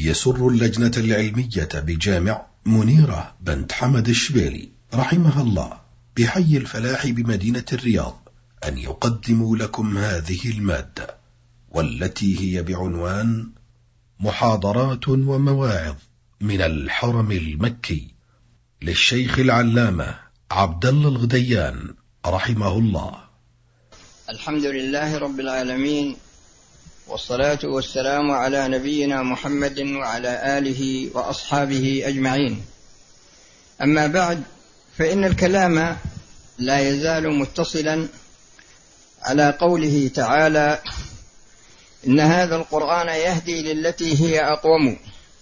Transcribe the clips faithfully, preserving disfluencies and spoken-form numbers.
يسر اللجنة العلمية بجامع منيرة بنت حمد الشبيلي رحمها الله بحي الفلاح بمدينة الرياض أن يقدموا لكم هذه المادة، والتي هي بعنوان محاضرات ومواعظ من الحرم المكي للشيخ العلامة عبد الله الغديان رحمه الله. الحمد لله رب العالمين، والصلاة والسلام على نبينا محمد وعلى آله وأصحابه أجمعين. أما بعد، فإن الكلام لا يزال متصلا على قوله تعالى: إن هذا القرآن يهدي للتي هي أقوم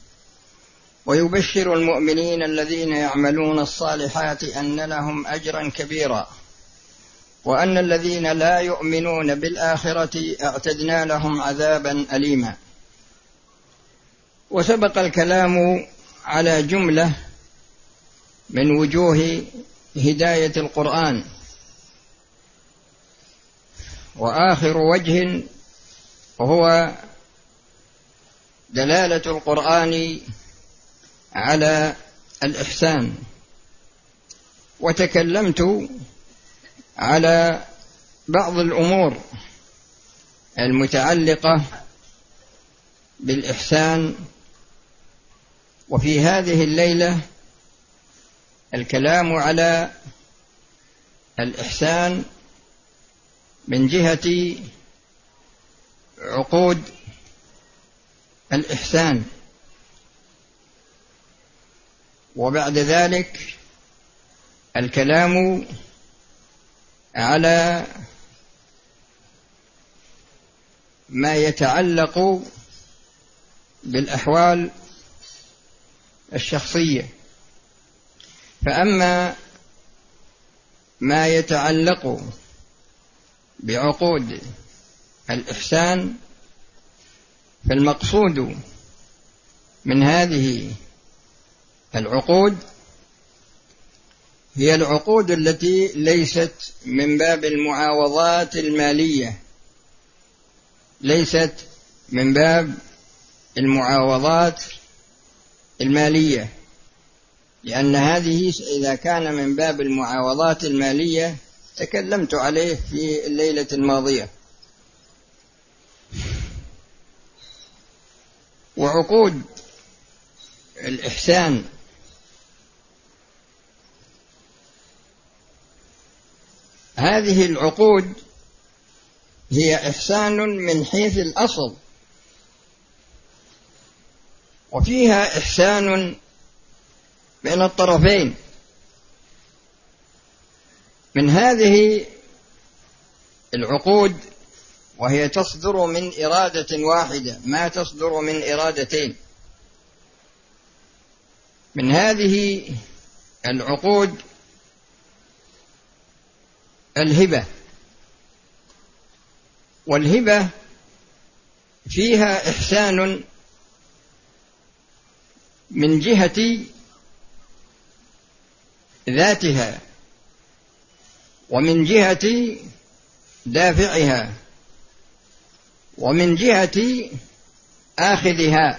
ويبشر المؤمنين الذين يعملون الصالحات أن لهم أجرا كبيرا وأن الذين لا يؤمنون بالآخرة اعتدنا لهم عذابا أليما. وسبق الكلام على جملة من وجوه هداية القرآن، وآخر وجه هو دلالة القرآن على الإحسان، وتكلمت على بعض الأمور المتعلقة بالإحسان. وفي هذه الليلة الكلام على الإحسان من جهة عقود الإحسان، وبعد ذلك الكلام على ما يتعلق بالأحوال الشخصية. فأما ما يتعلق بعقود الإحسان فالمقصود من هذه العقود هي العقود التي ليست من باب المعاوضات المالية، ليست من باب المعاوضات المالية، لأن هذه إذا كان من باب المعاوضات المالية تكلمت عليه في الليلة الماضية. وعقود الإحسان هذه العقود هي إحسان من حيث الأصل، وفيها إحسان بين الطرفين. من هذه العقود وهي تصدر من إرادة واحدة، ما تصدر من إرادتين. من هذه العقود الهبة، والهبة فيها إحسان من جهة ذاتها ومن جهة دافعها ومن جهة آخذها،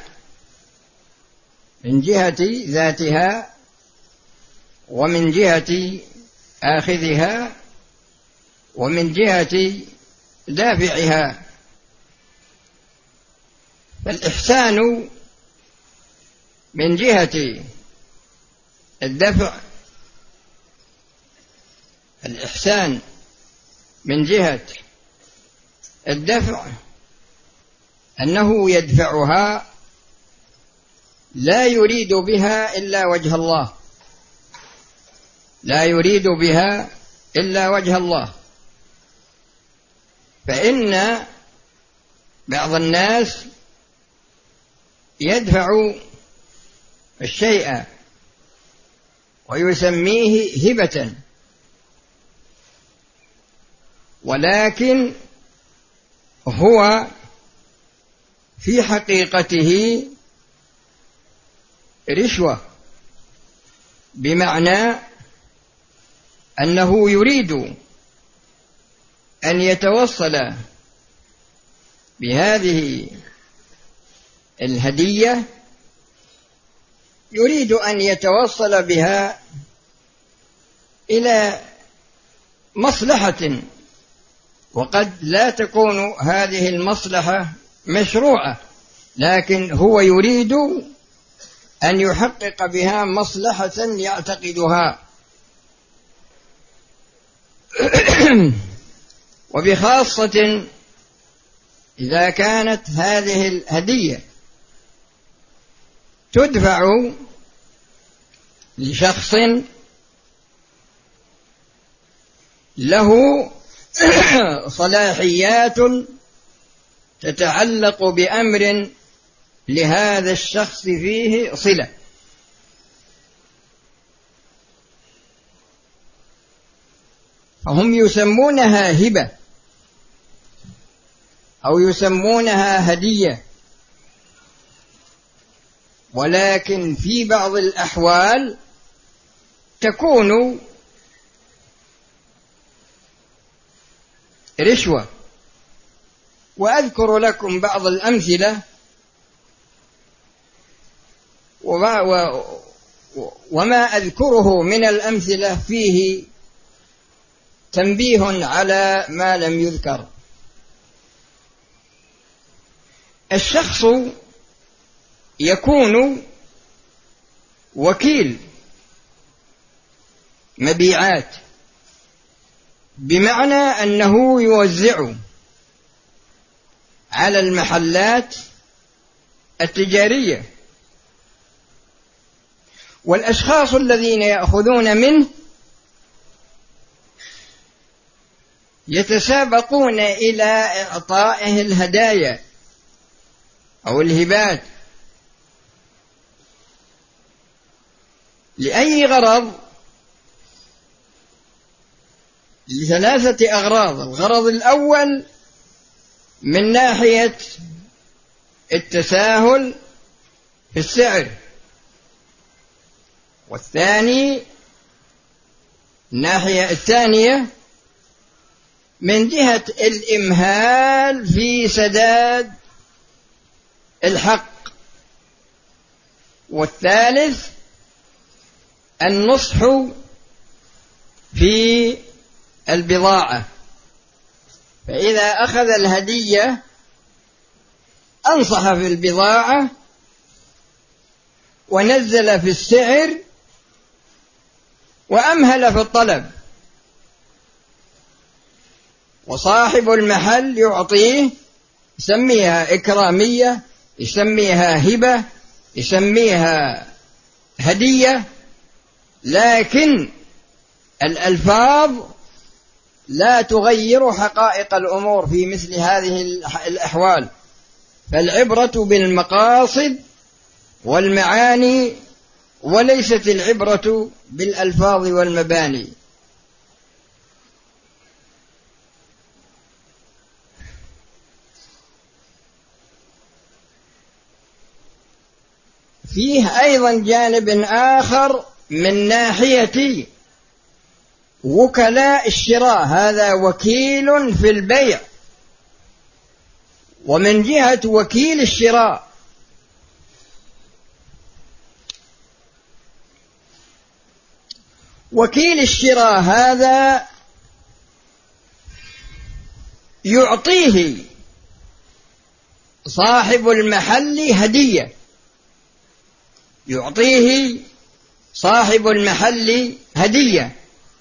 من جهة ذاتها ومن جهة آخذها ومن جهة دافعها. فالإحسان من جهة الدفع، الإحسان من جهة الدفع أنه يدفعها لا يريد بها إلا وجه الله، لا يريد بها إلا وجه الله. فإن بعض الناس يدفع الشيء ويسميه هبة، ولكن هو في حقيقته رشوة، بمعنى أنه يريد أن يتوصل بهذه الهدية يريد أن يتوصل بها إلى مصلحة، وقد لا تكون هذه المصلحة مشروعة، لكن هو يريد أن يحقق بها مصلحة يعتقدها. وبخاصة إذا كانت هذه الهدية تدفع لشخص له صلاحيات تتعلق بأمر لهذا الشخص فيه صلة، فهم يسمونها هبة أو يسمونها هدية، ولكن في بعض الأحوال تكون رشوة. وأذكر لكم بعض الأمثلة، وما أذكره من الأمثلة فيه تنبيه على ما لم يذكر. الشخص يكون وكيل مبيعات، بمعنى أنه يوزع على المحلات التجارية، والأشخاص الذين يأخذون منه يتسابقون إلى إعطائه الهدايا أو الهبات لأي غرض؟ لثلاثة أغراض. الغرض الأول من ناحية التساهل في السعر، والثاني الناحية الثانية من جهة الإمهال في سداد الحق، والثالث النصح في البضاعة. فإذا أخذ الهدية أنصح في البضاعة ونزل في السعر وأمهل في الطلب، وصاحب المحل يعطيه، يسميها إكرامية، يسميها هبة، يسميها هدية، لكن الألفاظ لا تغير حقائق الأمور في مثل هذه الأحوال، فالعبرة بالمقاصد والمعاني وليست العبرة بالألفاظ والمباني. فيه أيضا جانب آخر من ناحية وكلاء الشراء، هذا وكيل في البيع. ومن جهة وكيل الشراء وكيل الشراء هذا يعطيه صاحب المحل هدية، يعطيه صاحب المحل هدية،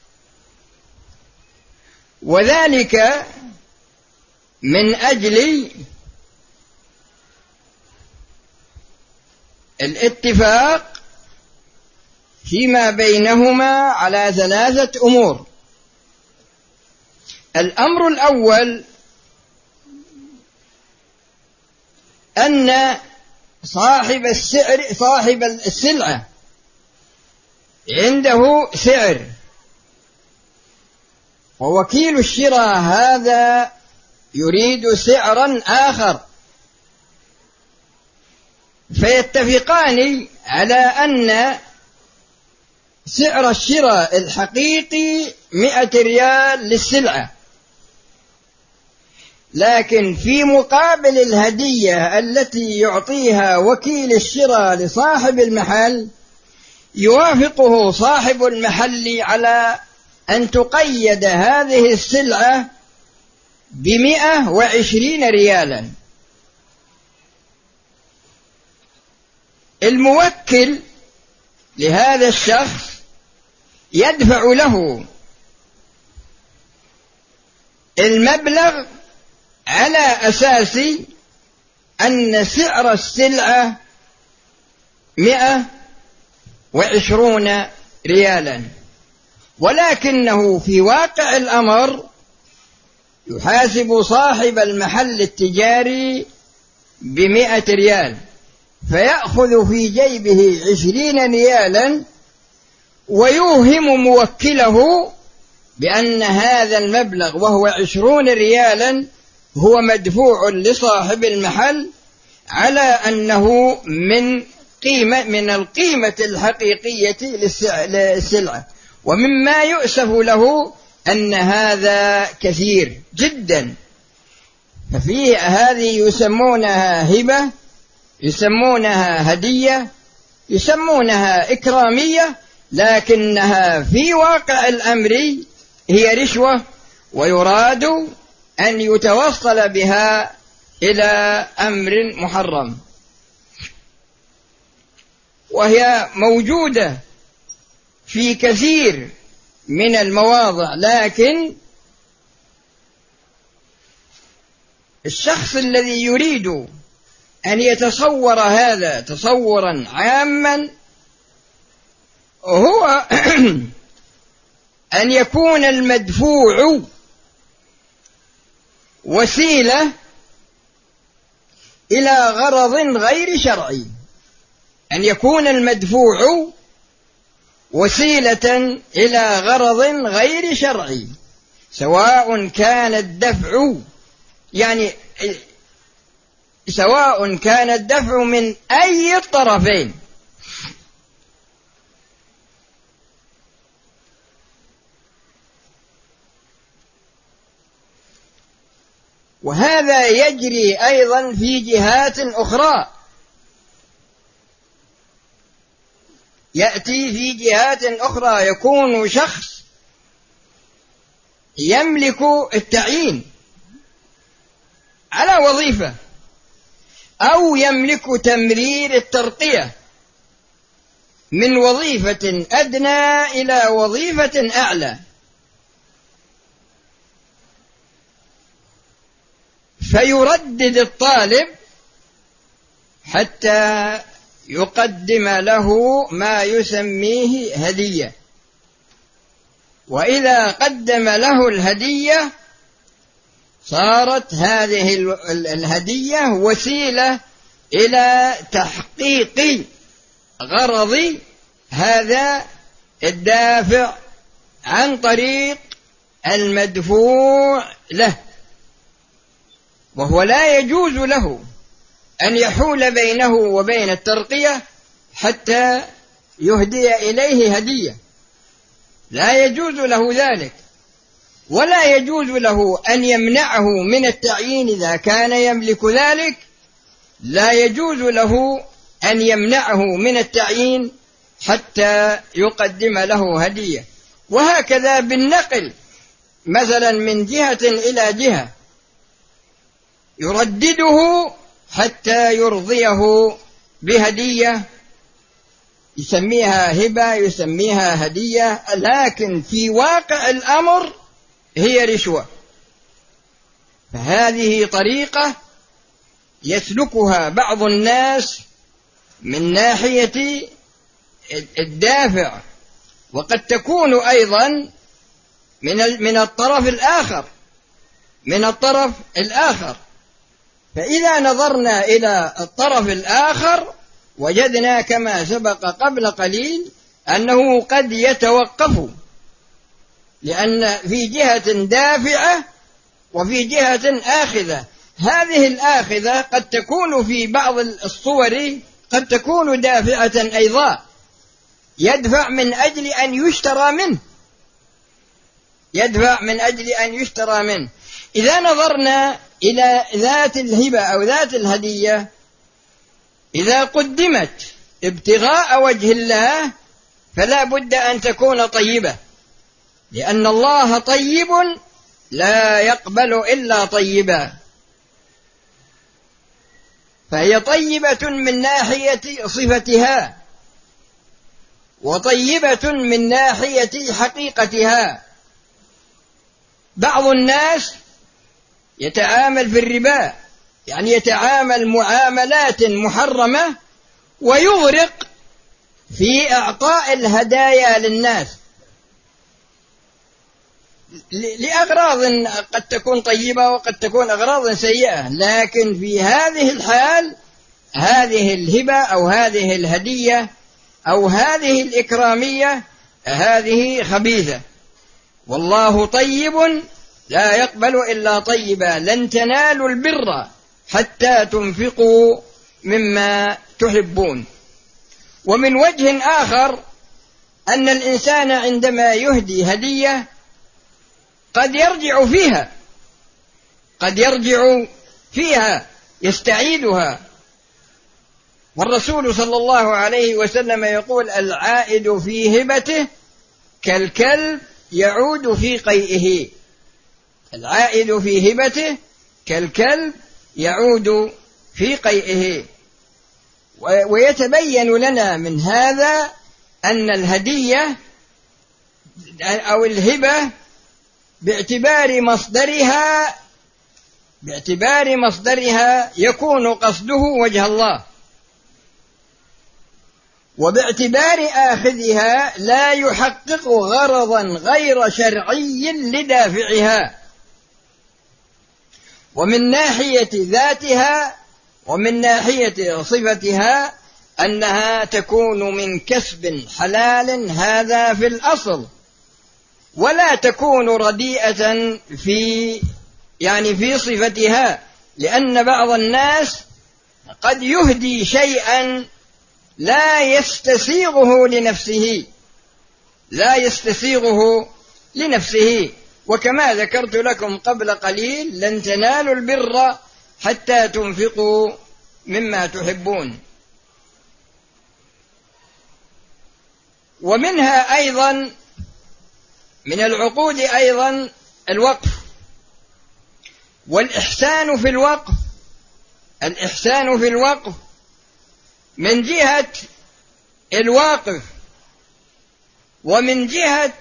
وذلك من أجل الاتفاق فيما بينهما على ثلاثة أمور. الأمر الأول أن صاحب السعر صاحب السلعة عنده سعر، ووكيل الشراء هذا يريد سعرا آخر، فيتفقان على أن سعر الشراء الحقيقي مئة ريال للسلعة، لكن في مقابل الهدية التي يعطيها وكيل الشراء لصاحب المحل يوافقه صاحب المحل على أن تقيد هذه السلعة بمئة وعشرين ريالا. الموكل لهذا الشخص يدفع له المبلغ على أساس أن سعر السلعة مئة وعشرون ريالا، ولكنه في واقع الأمر يحاسب صاحب المحل التجاري بمئة ريال، فيأخذ في جيبه عشرين ريالا ويوهم موكله بأن هذا المبلغ وهو عشرون ريالا هو مدفوع لصاحب المحل على أنه من قيمة من القيمة الحقيقية للسلعة. ومما يؤسف له أن هذا كثير جدا، ففيه هذه يسمونها هبة، يسمونها هدية، يسمونها إكرامية، لكنها في واقع الأمر هي رشوة، ويراد أن يتوصل بها إلى أمر محرم، وهي موجودة في كثير من المواضع. لكن الشخص الذي يريد أن يتصور هذا تصورا عاما هو أن يكون المدفوع وسيلة إلى غرض غير شرعي، أن يكون المدفوع وسيلة إلى غرض غير شرعي، سواء كان الدفع يعني سواء كان الدفع من أي الطرفين. وهذا يجري أيضا في جهات أخرى، يأتي في جهات أخرى، يكون شخص يملك التعيين على وظيفة أو يملك تمرير الترقية من وظيفة أدنى إلى وظيفة أعلى، فيردد الطالب حتى يقدم له ما يسميه هدية، وإذا قدم له الهدية صارت هذه الهدية وسيلة إلى تحقيق غرض هذا الدافع عن طريق المدفوع له، وهو لا يجوز له أن يحول بينه وبين الترقية حتى يهدي إليه هدية، لا يجوز له ذلك، ولا يجوز له أن يمنعه من التعيين إذا كان يملك ذلك، لا يجوز له أن يمنعه من التعيين حتى يقدم له هدية. وهكذا بالنقل مثلا من جهة إلى جهة يردده حتى يرضيه بهدية، يسميها هبة، يسميها هدية، لكن في واقع الأمر هي رشوة. فهذه طريقة يسلكها بعض الناس من ناحية الدافع، وقد تكون أيضا من من الطرف الآخر من الطرف الآخر فإذا نظرنا إلى الطرف الآخر وجدنا كما سبق قبل قليل أنه قد يتوقف، لأن في جهة دافعة وفي جهة آخذة. هذه الآخذة قد تكون في بعض الصور قد تكون دافعة أيضا، يدفع من أجل أن يشترى منه يدفع من أجل أن يشترى منه. إذا نظرنا إلى ذات الهبة أو ذات الهدية، إذا قدمت ابتغاء وجه الله فلا بد أن تكون طيبة، لأن الله طيب لا يقبل إلا طيبا، فهي طيبة من ناحية صفتها وطيبة من ناحية حقيقتها. بعض الناس يتعامل في الربا، يعني يتعامل معاملات محرمة ويغرق في إعطاء الهدايا للناس لأغراض قد تكون طيبة وقد تكون أغراض سيئة، لكن في هذه الحال هذه الهبة أو هذه الهدية أو هذه الإكرامية هذه خبيثة. والله طيب لا يقبل إلا طيبا، لن تنالوا البر حتى تنفقوا مما تحبون. ومن وجه آخر أن الإنسان عندما يهدي هدية قد يرجع فيها قد يرجع فيها يستعيدها، والرسول صلى الله عليه وسلم يقول: العائد في هبته كالكلب يعود في قيئه. العائد في هبته كالكلب يعود في قيئه. ويتبين لنا من هذا أن الهدية أو الهبة باعتبار مصدرها باعتبار مصدرها يكون قصده وجه الله، وباعتبار آخذها لا يحقق غرضا غير شرعي لدافعها. ومن ناحية ذاتها ومن ناحية صفتها أنها تكون من كسب حلال، هذا في الأصل، ولا تكون رديئة في يعني في صفتها، لأن بعض الناس قد يهدي شيئا لا يستسيغه لنفسه لا يستسيغه لنفسه وكما ذكرت لكم قبل قليل: لن تنالوا البر حتى تنفقوا مما تحبون. ومنها أيضا من العقود أيضا الوقف والإحسان في الوقف. الإحسان في الوقف من جهة الواقف ومن جهة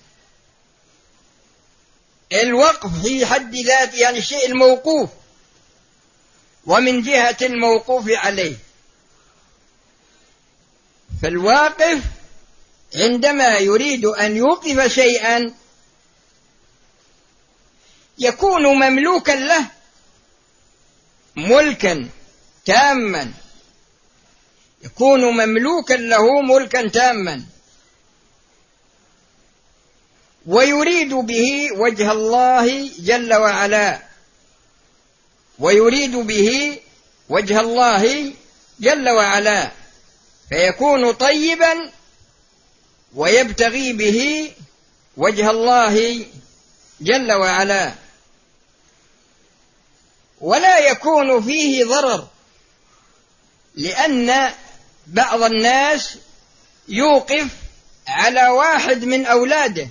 الوقف في حد ذاته، يعني الشيء الموقوف، ومن جهة الموقوف عليه. فالواقف عندما يريد أن يوقف شيئا يكون مملوكا له ملكا تاما يكون مملوكا له ملكا تاما ويريد به وجه الله جل وعلا ويريد به وجه الله جل وعلا فيكون طيبا ويبتغي به وجه الله جل وعلا، ولا يكون فيه ضرر، لأن بعض الناس يوقف على واحد من أولاده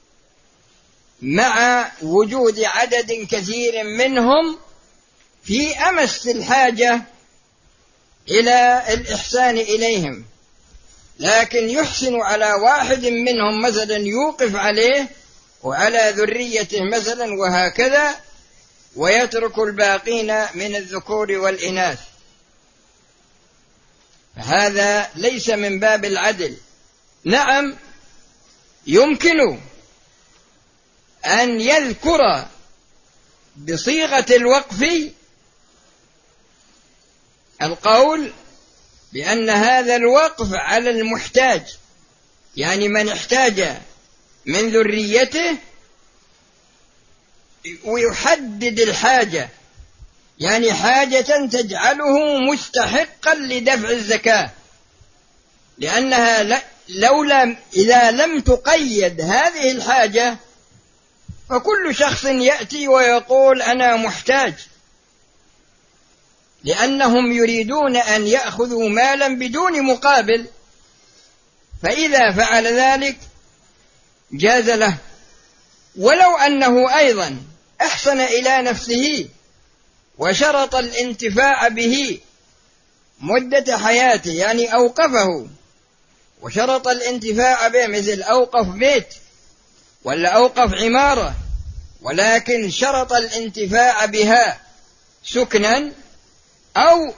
مع وجود عدد كثير منهم في أمس الحاجة إلى الإحسان إليهم، لكن يحسن على واحد منهم مثلا يوقف عليه وعلى ذريته مثلا وهكذا، ويترك الباقين من الذكور والإناث. هذا ليس من باب العدل. نعم، يمكن أن يذكر بصيغة الوقف القول بأن هذا الوقف على المحتاج، يعني من احتاج من ذريته، ويحدد الحاجة، يعني حاجة تجعله مستحقا لدفع الزكاة، لأنها لولا إذا لم تقيد هذه الحاجة فكل شخص يأتي ويقول أنا محتاج، لأنهم يريدون أن يأخذوا مالا بدون مقابل، فإذا فعل ذلك جاز له، ولو أنه أيضا أحسن إلى نفسه وشرط الانتفاع به مدة حياته، يعني أوقفه وشرط الانتفاع به، مثل أوقف بيت ولا أوقف عمارة، ولكن شرط الانتفاع بها سكنا، أو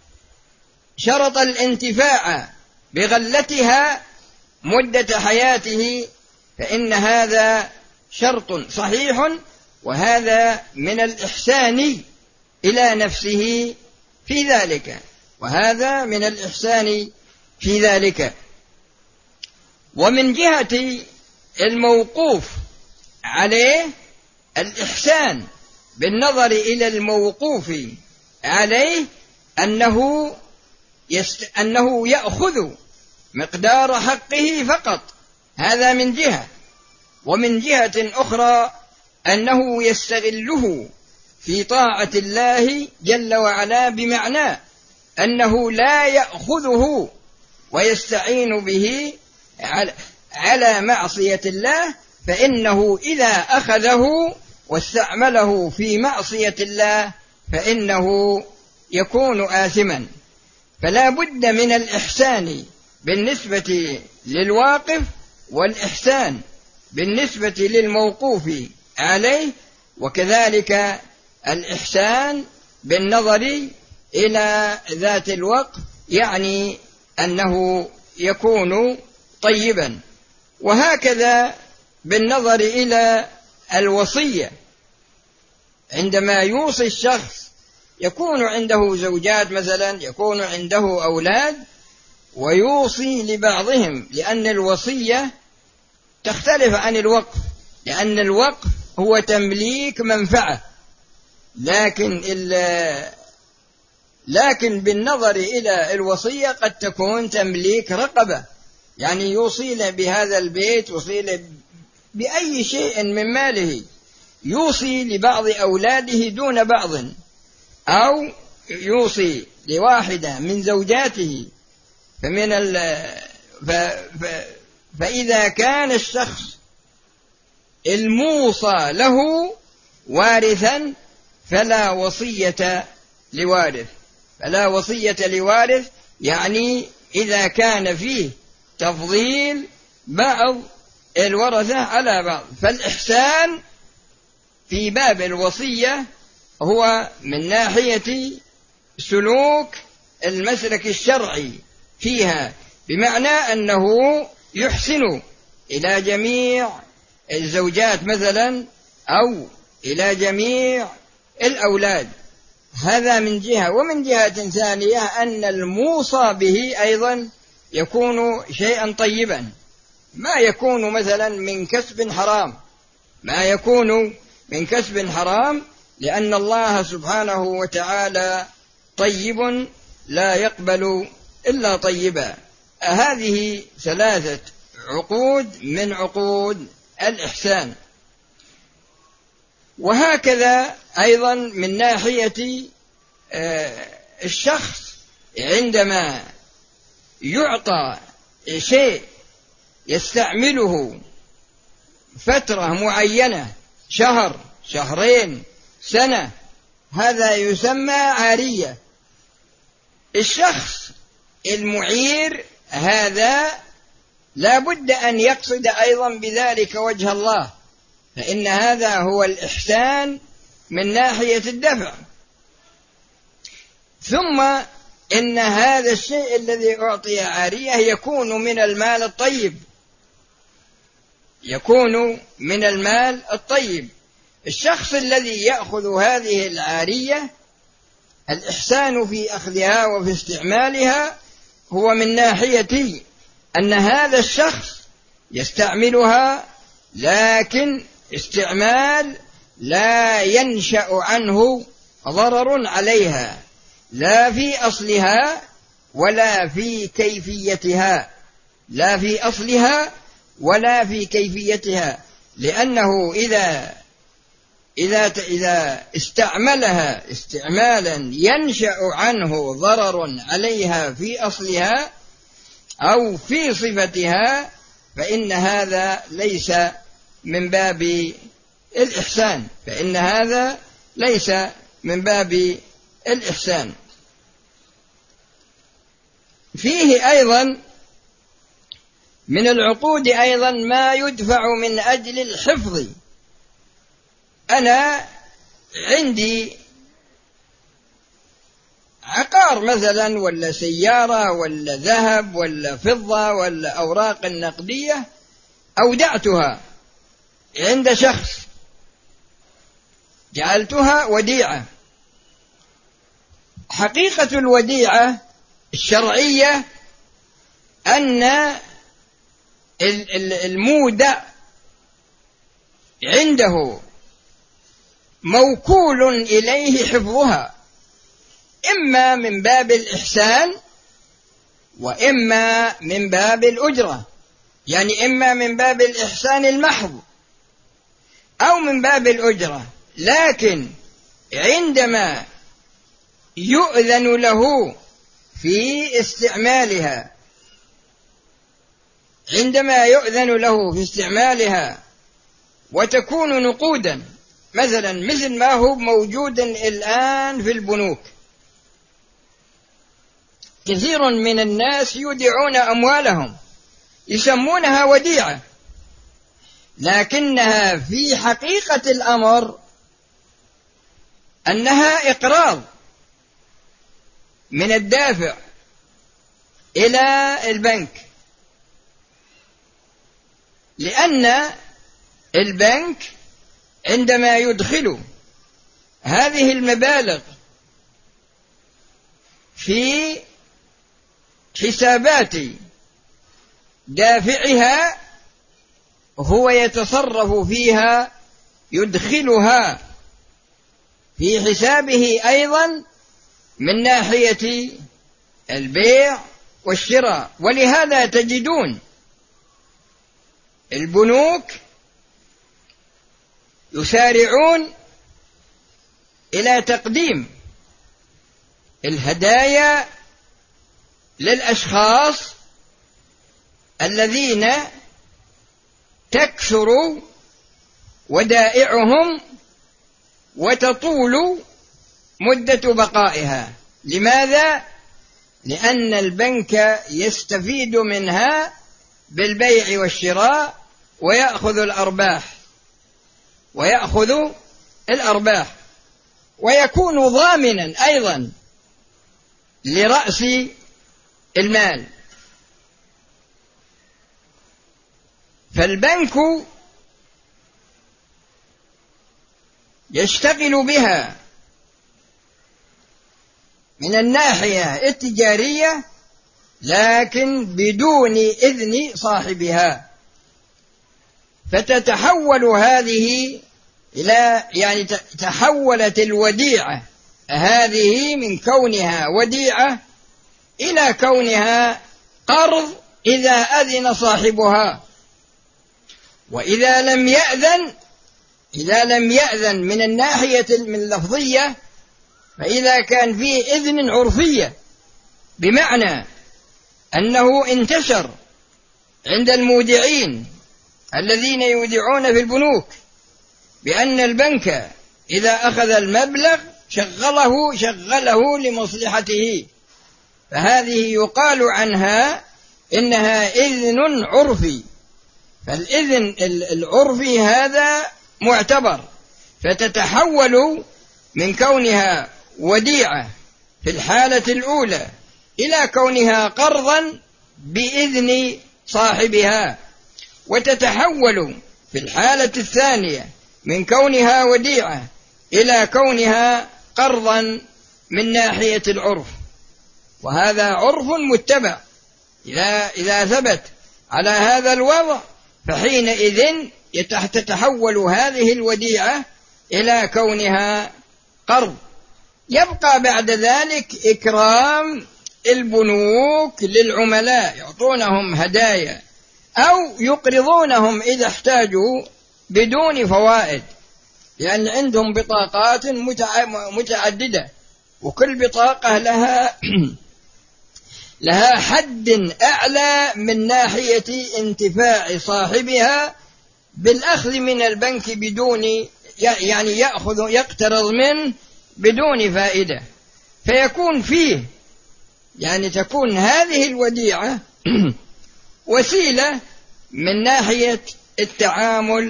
شرط الانتفاع بغلتها مدة حياته، فإن هذا شرط صحيح، وهذا من الإحسان إلى نفسه في ذلك، وهذا من الإحسان في ذلك. ومن جهة الموقوف عليه الإحسان بالنظر إلى الموقوف عليه أنه يست... أنه يأخذ مقدار حقه فقط، هذا من جهة. ومن جهة أخرى أنه يستغله في طاعة الله جل وعلا، بمعنى أنه لا يأخذه ويستعين به على معصية الله، فإنه إذا أخذه واستعمله في معصية الله فإنه يكون آثما. فلا بد من الإحسان بالنسبة للواقف، والإحسان بالنسبة للموقوف عليه، وكذلك الإحسان بالنظر إلى ذات الوقف، يعني أنه يكون طيبا. وهكذا بالنظر إلى الوصية، عندما يوصي الشخص يكون عنده زوجات مثلا، يكون عنده أولاد، ويوصي لبعضهم، لأن الوصية تختلف عن الوقف، لأن الوقف هو تمليك منفعة، لكن لكن بالنظر إلى الوصية قد تكون تمليك رقبة، يعني يوصي بهذا البيت، يوصي بأي شيء من ماله، يوصي لبعض أولاده دون بعض، أو يوصي لواحدة من زوجاته. فمن ال... ف... ف... فإذا كان الشخص الموصى له وارثا فلا وصية لوارث، فلا وصية لوارث، يعني إذا كان فيه تفضيل بعض الورثة على بعض. فالإحسان في باب الوصية هو من ناحية سلوك المسلك الشرعي فيها، بمعنى أنه يحسن إلى جميع الزوجات مثلا، أو إلى جميع الأولاد، هذا من جهة. ومن جهة ثانية أن الموصى به أيضا يكون شيئا طيبا، ما يكون مثلا من كسب حرام، ما يكون من كسب حرام، لأن الله سبحانه وتعالى طيب لا يقبل إلا طيبا. هذه ثلاثة عقود من عقود الإحسان. وهكذا أيضا من ناحية الشخص عندما يعطى شيء يستعمله فترة معينة، شهر، شهرين، سنة، هذا يسمى عارية. الشخص المعير هذا لا بد أن يقصد أيضا بذلك وجه الله، فإن هذا هو الإحسان من ناحية الدفع. ثم إن هذا الشيء الذي أعطي عارية يكون من المال الطيب، يكون من المال الطيب. الشخص الذي يأخذ هذه العارية الإحسان في أخذها وفي استعمالها هو من ناحية أن هذا الشخص يستعملها، لكن استعمال لا ينشأ عنه ضرر عليها، لا في أصلها ولا في كيفيتها، لا في أصلها ولا في كيفيتها، لأنه إذا إذا إذا استعملها استعمالا ينشأ عنه ضرر عليها في أصلها، أو في صفتها، فإن هذا ليس من باب الإحسان، فإن هذا ليس من باب الإحسان. فيه أيضا من العقود أيضا ما يدفع من أجل الحفظ. أنا عندي عقار مثلا، ولا سيارة، ولا ذهب، ولا فضة، ولا أوراق نقدية، أودعتها عند شخص، جعلتها وديعة. حقيقة الوديعة الشرعية أن المودع عنده موكول إليه حفظها، إما من باب الإحسان وإما من باب الأجرة، يعني إما من باب الإحسان المحض أو من باب الأجرة. لكن عندما يؤذن له في استعمالها عندما يؤذن له في استعمالها وتكون نقودا، مثلا مثل ما هو موجود الآن في البنوك، كثير من الناس يودعون أموالهم يسمونها وديعة، لكنها في حقيقة الأمر أنها إقراض من الدافع إلى البنك، لأن البنك عندما يدخل هذه المبالغ في حسابات دافعها هو يتصرف فيها، يدخلها في حسابه أيضا من ناحية البيع والشراء. ولهذا تجدون البنوك يسارعون إلى تقديم الهدايا للأشخاص الذين تكثر ودائعهم وتطول مدة بقائها. لماذا؟ لأن البنك يستفيد منها بالبيع والشراء ويأخذ الأرباح ويأخذ الأرباح ويكون ضامنا أيضا لرأس المال. فالبنك يشتغل بها من الناحية التجارية، لكن بدون إذن صاحبها، فتتحول هذه إلى يعني تحولت الوديعة هذه من كونها وديعة إلى كونها قرض إذا أذن صاحبها. وإذا لم يأذن إذا لم يأذن من الناحية اللفظية، فإذا كان فيه إذن عرفية، بمعنى أنه انتشر عند المودعين الذين يودعون في البنوك بأن البنك إذا أخذ المبلغ شغله شغله لمصلحته، فهذه يقال عنها إنها إذن عرفي. فالإذن العرفي هذا معتبر، فتتحول من كونها وديعة في الحالة الأولى إلى كونها قرضا بإذن صاحبها، وتتحول في الحالة الثانية من كونها وديعة إلى كونها قرضا من ناحية العرف. وهذا عرف متبع، إذا إذا ثبت على هذا الوضع فحينئذ تتحول هذه الوديعة إلى كونها قرض. يبقى بعد ذلك إكرام البنوك للعملاء، يعطونهم هدايا أو يقرضونهم إذا احتاجوا بدون فوائد، لأن عندهم بطاقات متعددة، وكل بطاقة لها لها حد أعلى من ناحية انتفاع صاحبها بالأخذ من البنك بدون، يعني يأخذ يقترض منه بدون فائدة، فيكون فيه يعني تكون هذه الوديعة وسيلة من ناحية التعامل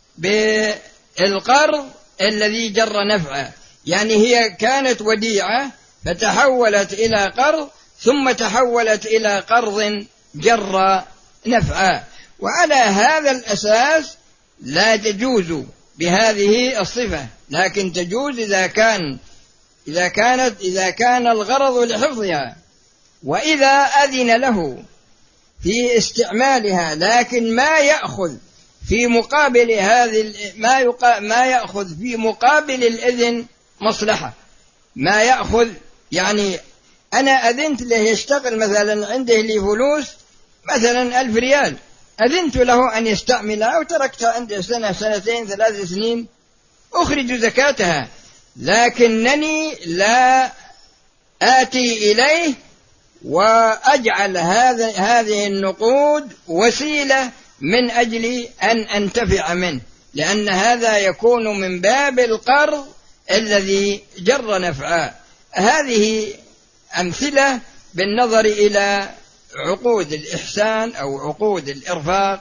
بالقرض الذي جر نفعه، يعني هي كانت وديعة فتحولت إلى قرض ثم تحولت إلى قرض جر نفعه، وعلى هذا الأساس لا تجوز بهذه الصفة، لكن تجوز إذا كان إذا كانت إذا كان الغرض لحفظها، وإذا أذن له في استعمالها لكن ما يأخذ في مقابل هذه ما يقا ما يأخذ في مقابل الإذن مصلحة، ما يأخذ يعني أنا أذنت له يشتغل مثلا عنده لي فلوس مثلا ألف ريال، أذنت له أن يستعملها وتركتها عنده سنة سنتين ثلاث سنين أخرج زكاتها، لكنني لا آتي إليه وأجعل هذا هذه النقود وسيلة من أجل أن أنتفع منه، لأن هذا يكون من باب القرض الذي جر نفعه. هذه أمثلة بالنظر إلى عقود الإحسان أو عقود الإرفاق.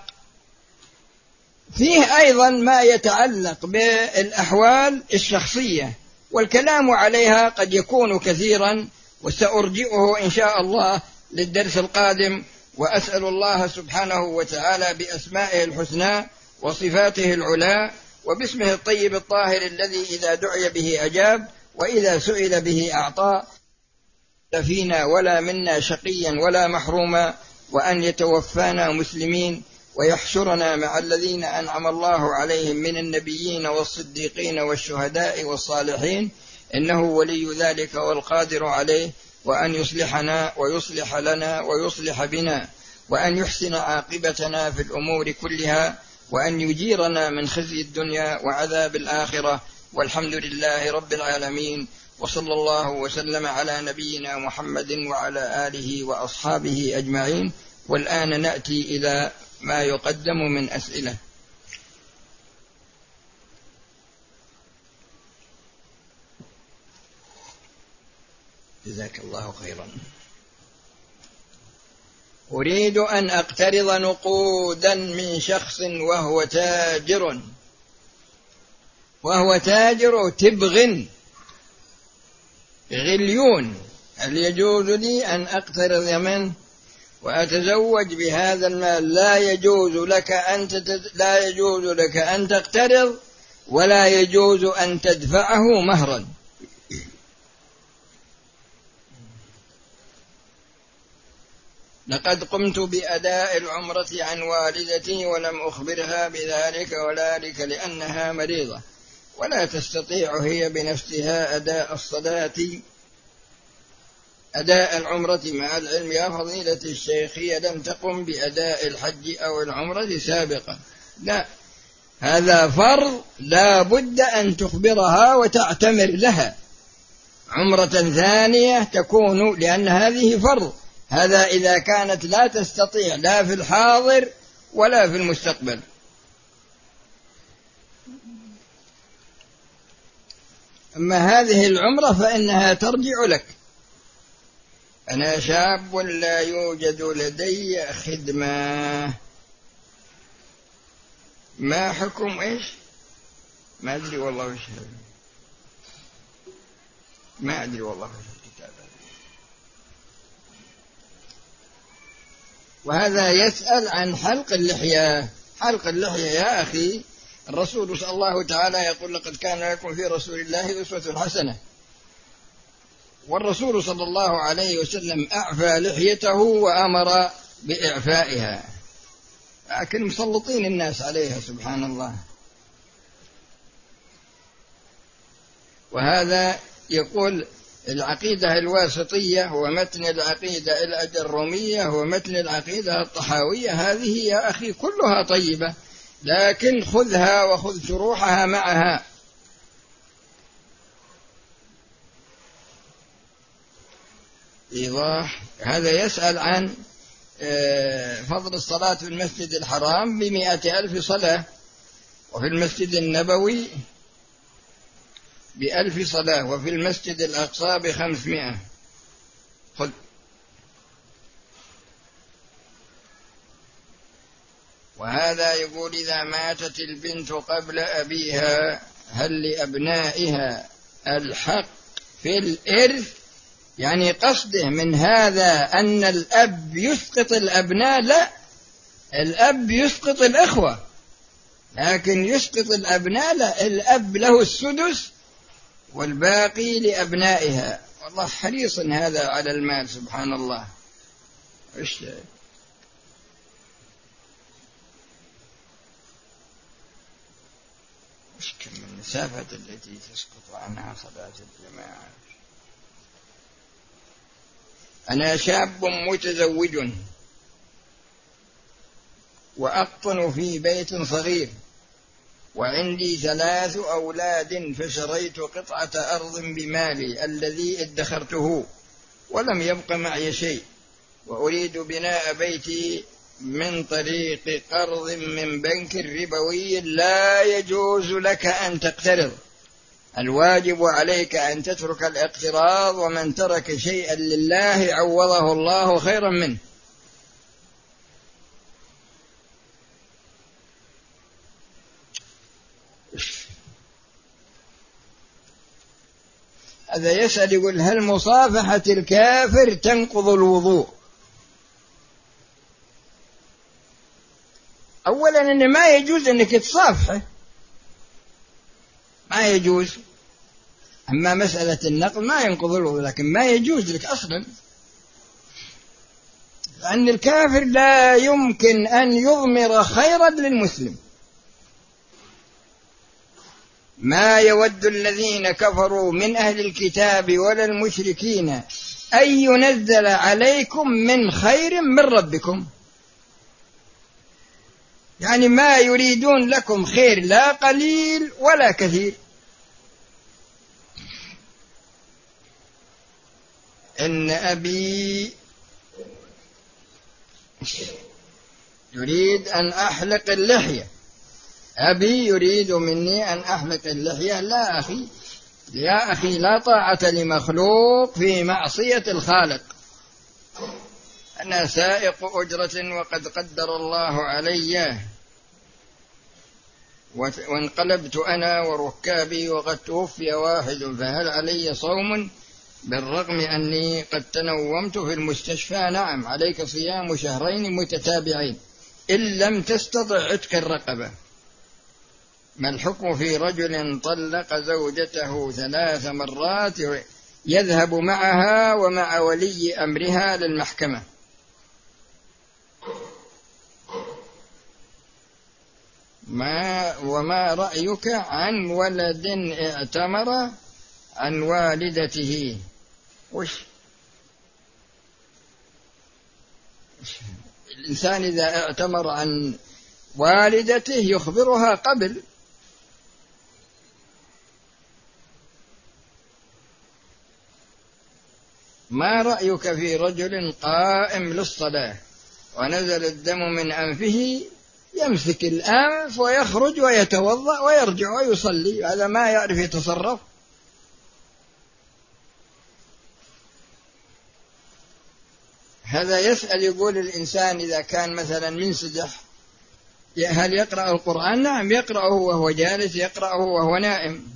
فيه أيضا ما يتعلق بالأحوال الشخصية، والكلام عليها قد يكون كثيرا، وسأرجئه إن شاء الله للدرس القادم، وأسأل الله سبحانه وتعالى بأسمائه الحسنى وصفاته العلى وباسمه الطيب الطاهر الذي إذا دعي به أجاب وإذا سئل به أعطى، فينا ولا منا شقيا ولا محروما، وأن يتوفانا مسلمين ويحشرنا مع الذين أنعم الله عليهم من النبيين والصديقين والشهداء والصالحين، إنه ولي ذلك والقادر عليه، وأن يصلحنا ويصلح لنا ويصلح بنا، وأن يحسن عاقبتنا في الأمور كلها، وأن يجيرنا من خزي الدنيا وعذاب الآخرة، والحمد لله رب العالمين، وصلى الله وسلم على نبينا محمد وعلى آله وأصحابه أجمعين. والآن نأتي إلى ما يقدم من أسئلة. جزاك الله خيرا. أريد أن أقترض نقودا من شخص وهو تاجر وهو تاجر تبغ غليون، هل يجوز لي أن أقترض منه وأتزوج بهذا المال؟ لا يجوز لك أن تتد... لا يجوز لك أن تقترض، ولا يجوز أن تدفعه مهرا. لقد قمت بأداء العمرة عن والدتي ولم أخبرها بذلك وذلك لأنها مريضة، ولا تستطيع هي بنفسها أداء الصلاة أداء العمرة، مع العلم يا فضيلة الشيخ هي لم تقم بأداء الحج أو العمرة سابقا. لا، هذا فرض لا بد أن تخبرها وتعتمر لها عمرة ثانية تكون، لأن هذه فرض. هذا إذا كانت لا تستطيع لا في الحاضر ولا في المستقبل. أما هذه العمرة فإنها ترجع لك. أنا شاب لا يوجد لدي خدمة، ما حكم إيش؟ ما أدري والله وش هذا، ما أدري والله وش الكتاب هذا. وهذا يسأل عن حلق اللحية. حلق اللحية يا أخي، الرسول صلى الله تعالى يقول لقد كان لكم في رسول الله أسوة حسنة، والرسول صلى الله عليه وسلم أعفى لحيته وأمر بإعفائها، لكن مسلطين الناس عليها سبحان الله. وهذا يقول العقيدة الواسطية هو متن العقيدة الأجرومية هو متن العقيدة الطحاوية، هذه يا أخي كلها طيبة، لكن خذها وخذ شروحها معها. إيضاح. هذا يسأل عن فضل الصلاة في المسجد الحرام بمئة ألف صلاة، وفي المسجد النبوي بألف صلاة، وفي المسجد الأقصى بخمسمائة. خذ. وهذا يقول: إذا ماتت البنت قبل أبيها هل لأبنائها الحق في الإرث؟ يعني قصده من هذا أن الأب يسقط الأبناء؟ لا، الأب يسقط الأخوة، لكن يسقط الأبناء لا، الأب له السدس والباقي لأبنائها. والله حريص هذا على المال، سبحان الله. إيش إيش كم المسافة التي تسقط عنها صلاة الجماعة. أنا شاب متزوج وأقطن في بيت صغير، وعندي ثلاث أولاد، فشريت قطعة أرض بمالي الذي ادخرته ولم يبق معي شيء، وأريد بناء بيتي من طريق قرض من بنك ربوي. لا يجوز لك أن تقترض، الواجب عليك أن تترك الاقتراض، ومن ترك شيئا لله عوضه الله خيرا منه. هذا يسأل يقول: هل مصافحة الكافر تنقض الوضوء؟ أولا إن ما يجوز أنك تصافحه، ما يجوز. أما مسألة النقض ما ينقض الوضوء، لكن ما يجوز لك أصلا، لأن الكافر لا يمكن أن يضمر خيرا للمسلم. ما يود الذين كفروا من أهل الكتاب ولا المشركين أن ينزل عليكم من خير من ربكم، يعني ما يريدون لكم خير، لا قليل ولا كثير. إن أبي يريد أن أحلق اللحية، أبي يريد مني أن أحلق اللحية. لا أخي، يا أخي، لا طاعة لمخلوق في معصية الخالق. أنا سائق أجرة وقد قدر الله علي، وانقلبت أنا وركابي وقد توفي واحد، فهل علي صوم بالرغم أني قد تنومت في المستشفى؟ نعم، عليك صيام شهرين متتابعين إن لم تستطع عتق الرقبة. ما الحكم في رجل طلق زوجته ثلاث مرات يذهب معها ومع ولي أمرها للمحكمة؟ ما وما رأيك عن ولد اعتمر عن والدته؟ وش الإنسان إذا اعتمر عن والدته يخبرها قبل. ما رأيك في رجل قائم للصلاة ونزل الدم من أنفه يمسك الأنف ويخرج ويتوضأ ويرجع ويصلي؟ هذا ما يعرف يتصرف. هذا يسأل يقول: الإنسان إذا كان مثلا منسدح هل يقرأ القرآن؟ نعم، يقرأه وهو جالس، يقرأه وهو نائم.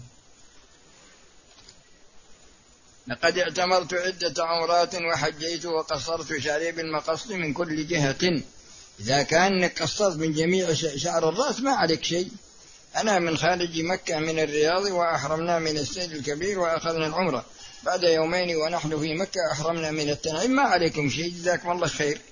لقد اعتمرت عدة عمرات وحجيت وقصرت شعري بالمقص من كل جهة. إذا كان قصرت من جميع شعر الرأس ما عليك شيء. أنا من خارج مكة من الرياض، وأحرمنا من السيد الكبير وأخذنا العمرة، بعد يومين ونحن في مكة أحرمنا من التنعيم، ما عليكم شيء، جزاكم الله خير.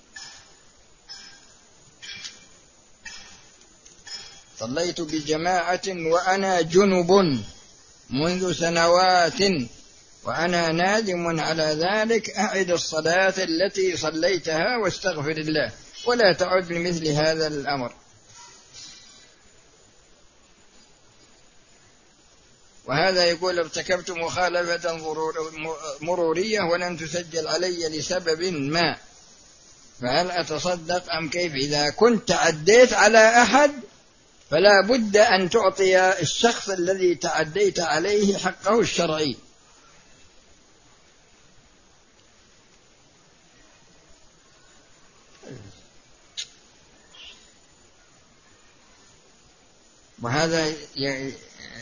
صليت بجماعة وأنا جنب منذ سنوات وأنا نادم على ذلك. أعد الصلاة التي صليتها واستغفر الله ولا تعد لمثل هذا الأمر. وهذا يقول ارتكبت مخالفة مرورية ولم تسجل علي لسبب ما، فهل أتصدق أم كيف؟ إذا كنت تعديت على أحد فلا بد أن تعطي الشخص الذي تعديت عليه حقه الشرعي. وهذا ي...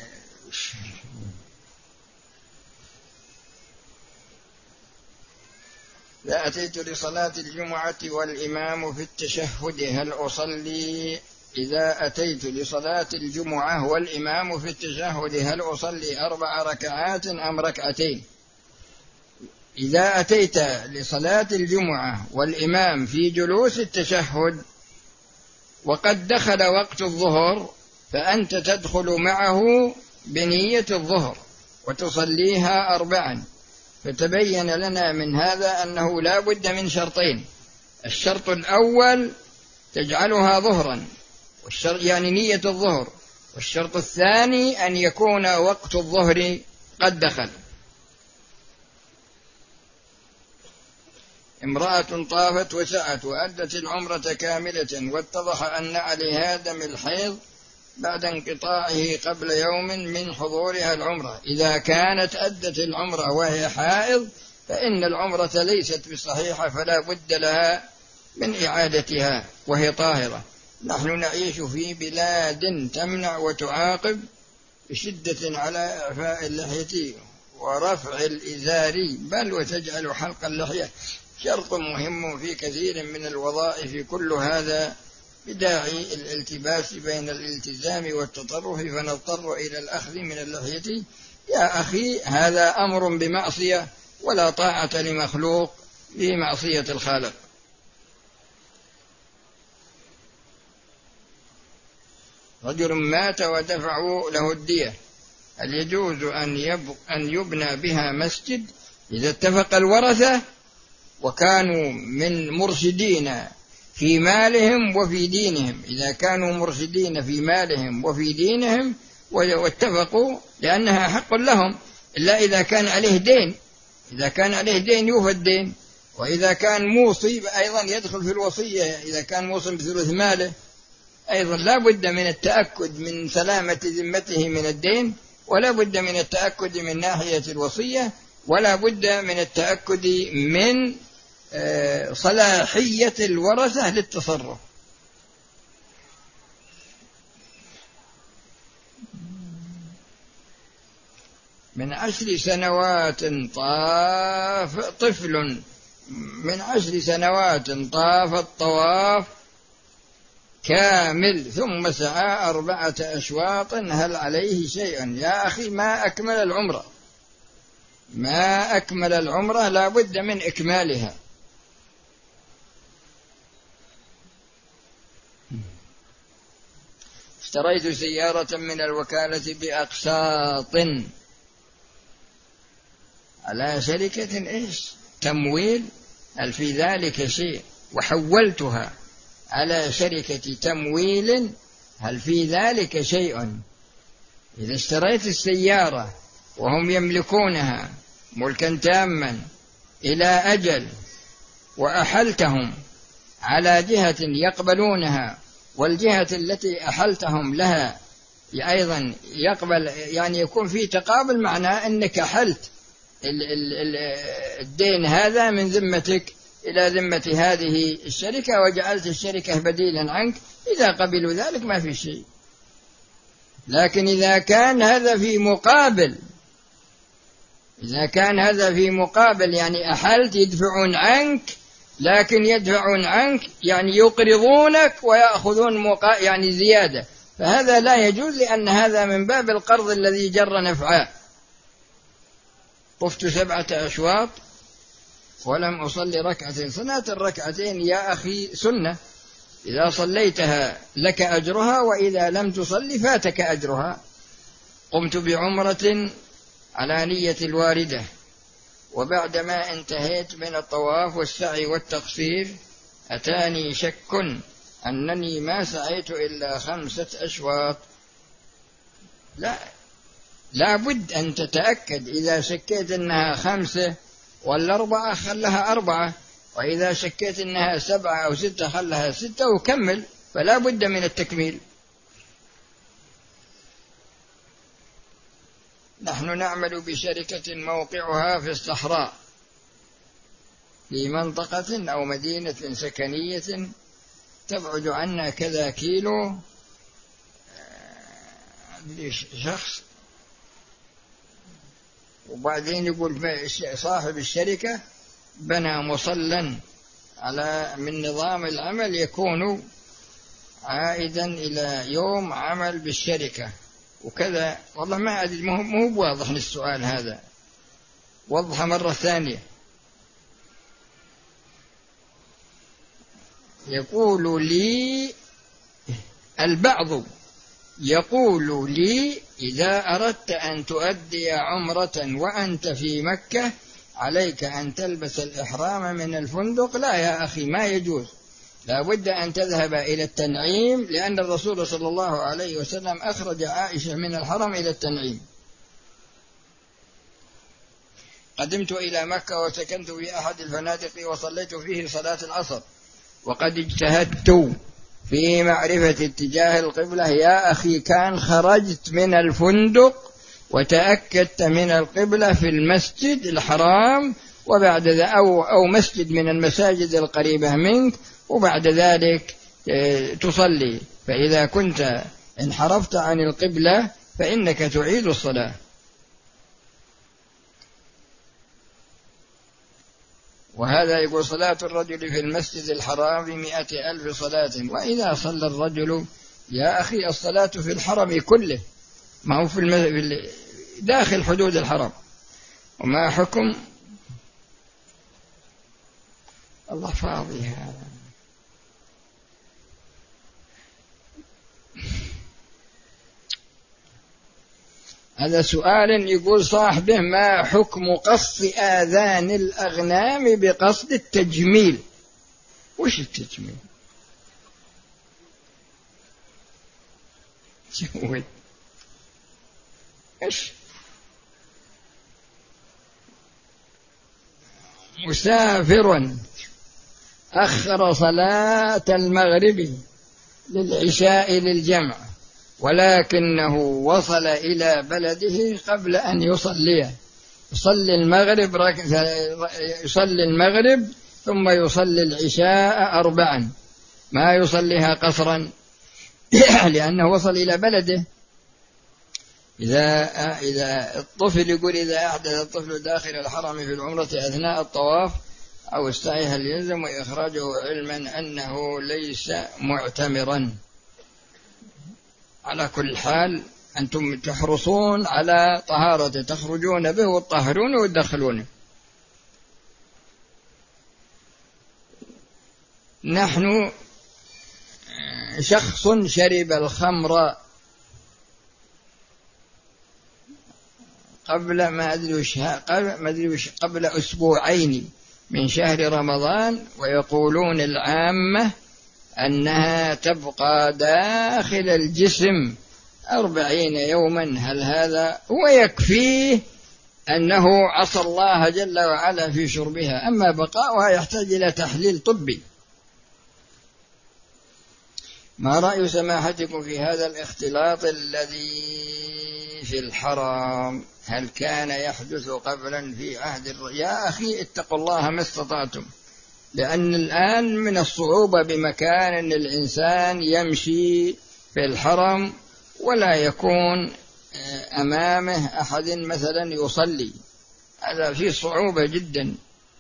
إذا أتيت لصلاة الجمعة والإمام في التشهد هل أصلي إذا أتيت لصلاة الجمعة والإمام في التشهد هل أصلي أربع ركعات أم ركعتين؟ إذا أتيت لصلاة الجمعة والإمام في جلوس التشهد وقد دخل وقت الظهر فأنت تدخل معه بنية الظهر وتصليها أربعا. فتبين لنا من هذا أنه لا بد من شرطين: الشرط الأول تجعلها ظهرا والشرط يعني نية الظهر، والشرط الثاني أن يكون وقت الظهر قد دخل. امرأة طافت وسعت وأدت العمرة كاملة واتضح أن عليها دم الحيض بعد انقطاعه قبل يوم من حضورها العمرة، إذا كانت أدت العمرة وهي حائض فإن العمرة ليست بصحيحة فلا بد لها من إعادتها وهي طاهرة. نحن نعيش في بلاد تمنع وتعاقب بشدة على إعفاء اللحية ورفع الإزار، بل وتجعل حلق اللحية شرط مهم في كثير من الوظائف. كل هذا بداعي الالتباس بين الالتزام والتطرف، فنضطر إلى الأخذ من اللحية. يا أخي هذا أمر بمعصية، ولا طاعة لمخلوق بمعصية الخالق. رجل مات ودفعوا له الدية، هل يجوز أن يبنى بها مسجد إذا اتفق الورثة وكانوا من مرشدين في مالهم وفي دينهم؟ إذا كانوا مرشدين في مالهم وفي دينهم واتفقوا لأنها حق لهم، إلا إذا كان عليه دين. إذا كان عليه دين يوفى الدين، وإذا كان موصي أيضا يدخل في الوصية. إذا كان موصي بثلث ماله أيضا لا بد من التأكد من سلامة ذمته من الدين، ولا بد من التأكد من ناحية الوصية، ولا بد من التأكد من صلاحية الورثة للتصرف. من عشر سنوات طاف طفل من عشر سنوات طاف الطواف كامل ثم سعى أربعة أشواط، هل عليه شيء؟ يا أخي ما أكمل العمرة، ما أكمل العمرة لا بد من إكمالها. اشتريت سيارة من الوكالة بأقساط على شركة إيش تمويل، هل في ذلك شيء؟ وحولتها على شركة تمويل، هل في ذلك شيء؟ إذا اشتريت السيارة وهم يملكونها ملكا تاما إلى أجل وأحلتهم على جهة يقبلونها، والجهة التي أحلتهم لها أيضا يقبل، يعني يكون في تقابل، معناه أنك أحلت الدين هذا من ذمتك إلى ذمة هذه الشركة وجعلت الشركة بديلا عنك. إذا قبلوا ذلك ما في شيء. لكن إذا كان هذا في مقابل إذا كان هذا في مقابل يعني أحلت يدفعون عنك، لكن يدفعون عنك يعني يقرضونك ويأخذون مقا... يعني زيادة، فهذا لا يجوز، لأن هذا من باب القرض الذي جر نفعه. طفت سبعة أشواط ولم أصلي ركعتين. صلاة الركعتين يا أخي سنة، إذا صليتها لك أجرها، وإذا لم تصلي فاتك أجرها. قمت بعمرة على نية الواردة، وبعدما انتهيت من الطواف والسعي والتقصير أتاني شك أنني ما سعيت إلا خمسة أشواط. لا، لا بد أن تتأكد، إذا شكيت أنها خمسة ولا أربعة خلها أربعة، وإذا شكيت أنها سبعة أو ستة خلها ستة وكمل، فلا بد من التكميل. نحن نعمل بشركة موقعها في الصحراء في منطقة أو مدينة سكنية تبعد عنا كذا كيلو. شخص وبعدين يقول صاحب الشركة بنى مصلى على من نظام العمل يكون عائدا إلى يوم عمل بالشركة وكذا. والله ما أدري، مو بواضح السؤال هذا، وضح مرة ثانية. يقول لي البعض يقول لي إذا أردت أن تؤدي عمرة وأنت في مكة عليك أن تلبس الإحرام من الفندق. لا يا أخي، ما يجوز، لا بد أن تذهب إلى التنعيم، لأن الرسول صلى الله عليه وسلم أخرج عائشة من الحرم إلى التنعيم. قدمت إلى مكة وسكنت في أحد الفنادق وصليت فيه صلاة العصر، وقد اجتهدت في معرفة اتجاه القبلة. يا أخي، كان خرجت من الفندق وتأكدت من القبلة في المسجد الحرام وبعد ذلك أو, أو مسجد من المساجد القريبة منك، وبعد ذلك تصلي. فإذا كنت انحرفت عن القبلة فإنك تعيد الصلاة. وهذا يقول صلاة الرجل في المسجد الحرام بمئة ألف صلاة. وإذا صلى الرجل يا أخي الصلاة في الحرم كله، ما هو في المز... داخل حدود الحرم. وما حكم الله فاضي هذا؟ هذا سؤال يقول صاحبه: ما حكم قص آذان الأغنام بقصد التجميل؟ وش التجميل؟ جود إيش؟ مسافر أخر صلاة المغرب للعشاء للجمع، ولكنه وصل إلى بلده قبل أن يصلي، يصلي المغرب يصلي المغرب ثم يصلي العشاء أربعا، ما يصليها قصرا لأنه وصل إلى بلده. إذا إذا الطفل يقول إذا أحدث الطفل داخل الحرم في العمرة أثناء الطواف أو السعي هل يلزم إخراجه علما أنه ليس معتمرا؟ على كل حال أنتم تحرصون على طهارته، تخرجون به وتطهرون وتدخلونه. نحن شخص شرب الخمر قبل ما أدري وش قبل ما أدري وش قبل أسبوعين من شهر رمضان، ويقولون العامة أنها تبقى داخل الجسم أربعين يوما. هل هذا هو يكفيه أنه عصى الله جل وعلا في شربها؟ أما بقاؤها يحتاج إلى تحليل طبي. ما رأي سماحتكم في هذا الاختلاط الذي في الحرام؟ هل كان يحدث قبلا في عهد الر... يا أخي اتقوا الله ما استطعتم، لأن الآن من الصعوبة بمكان أن الإنسان يمشي في الحرم ولا يكون أمامه أحد مثلا يصلي، هذا فيه صعوبة جدا.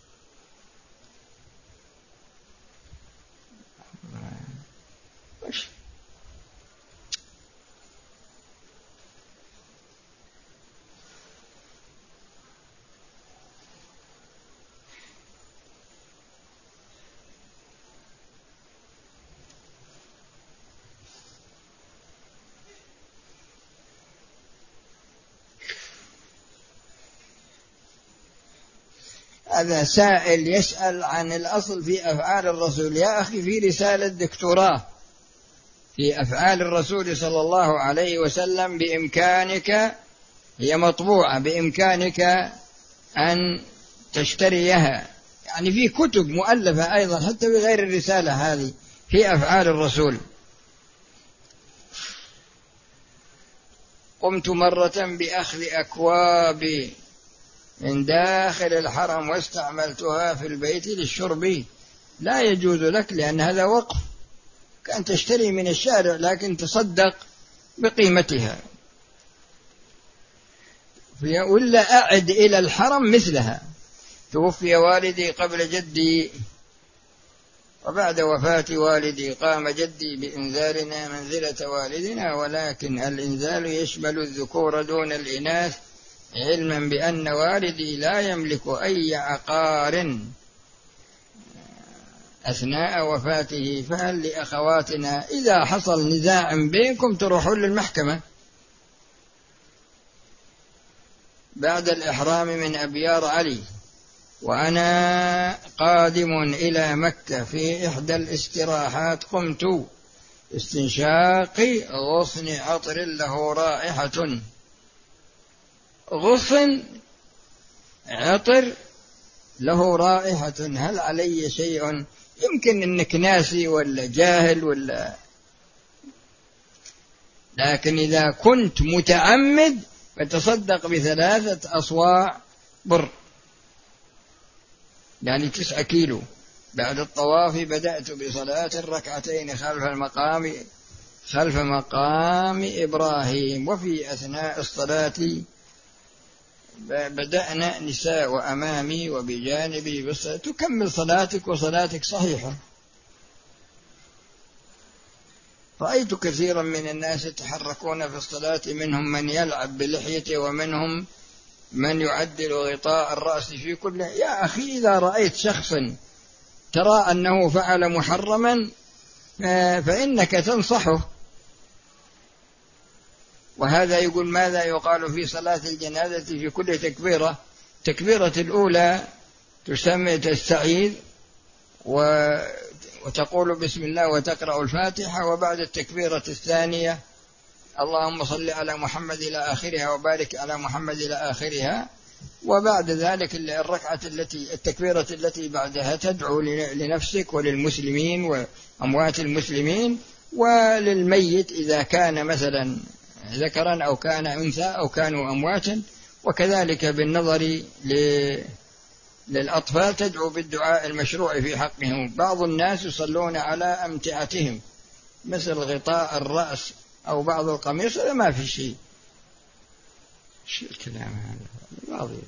هذا سائل يسأل عن الأصل في أفعال الرسول. يا أخي في رسالة دكتوراه في أفعال الرسول صلى الله عليه وسلم، بإمكانك هي مطبوعة بإمكانك أن تشتريها، يعني في كتب مؤلفة أيضا حتى بغير الرسالة هذه في أفعال الرسول. قمت مرة بأخذ أكواب من داخل الحرم واستعملتها في البيت للشرب، لا يجوز لك لأن هذا وقف، كأن تشتري من الشارع لكن تصدق بقيمتها، ولا أعد إلى الحرم مثلها. توفي والدي قبل جدي، وبعد وفاة والدي قام جدي بإنزالنا منزلة والدنا، ولكن الإنزال يشمل الذكور دون الإناث، علما بأن والدي لا يملك أي عقار أثناء وفاته. فهل لأخواتنا إذا حصل نزاع بينكم تروحون للمحكمة بعد الإحرام من أبيار علي، وأنا قادم إلى مكة في إحدى الاستراحات قمت استنشاق غصن عطر له رائحة، غصن عطر له رائحة، هل علي شيء؟ يمكن أنك ناسي ولا جاهل ولا، لكن إذا كنت متعمد فتصدق بثلاثة أصواع بر، يعني تسعة كيلو. بعد الطواف بدأت بصلاة الركعتين خلف المقام خلف مقام إبراهيم، وفي أثناء الصلاة بدأنا نساء أمامي وبجانبي بالصلاة. تكمل صلاتك وصلاتك صحيحة. رأيت كثيرا من الناس يتحركون في الصلاة، منهم من يلعب بلحيته ومنهم من يعدل غطاء الرأس في كل. يا أخي إذا رأيت شخصا ترى أنه فعل محرما فإنك تنصحه. وهذا يقول ماذا يقال في صلاة الجنازة في كل تكبيرة؟ تكبيرة الأولى تسمى تستعيذ وتقول بسم الله وتقرأ الفاتحة، وبعد التكبيرة الثانية اللهم صل على محمد إلى آخرها وبارك على محمد إلى آخرها، وبعد ذلك الركعة التي التكبيرة التي بعدها تدعو لنفسك وللمسلمين وأموات المسلمين وللميت إذا كان مثلا ذكرا أو كان أنثى أو كانوا أمواتا، وكذلك بالنظر للأطفال تدعو بالدعاء المشروع في حقهم. بعض الناس يصلون على أمتعتهم مثل غطاء الرأس أو بعض القميص، هذا ما في شيء. شو الكلام هذا؟ واضح.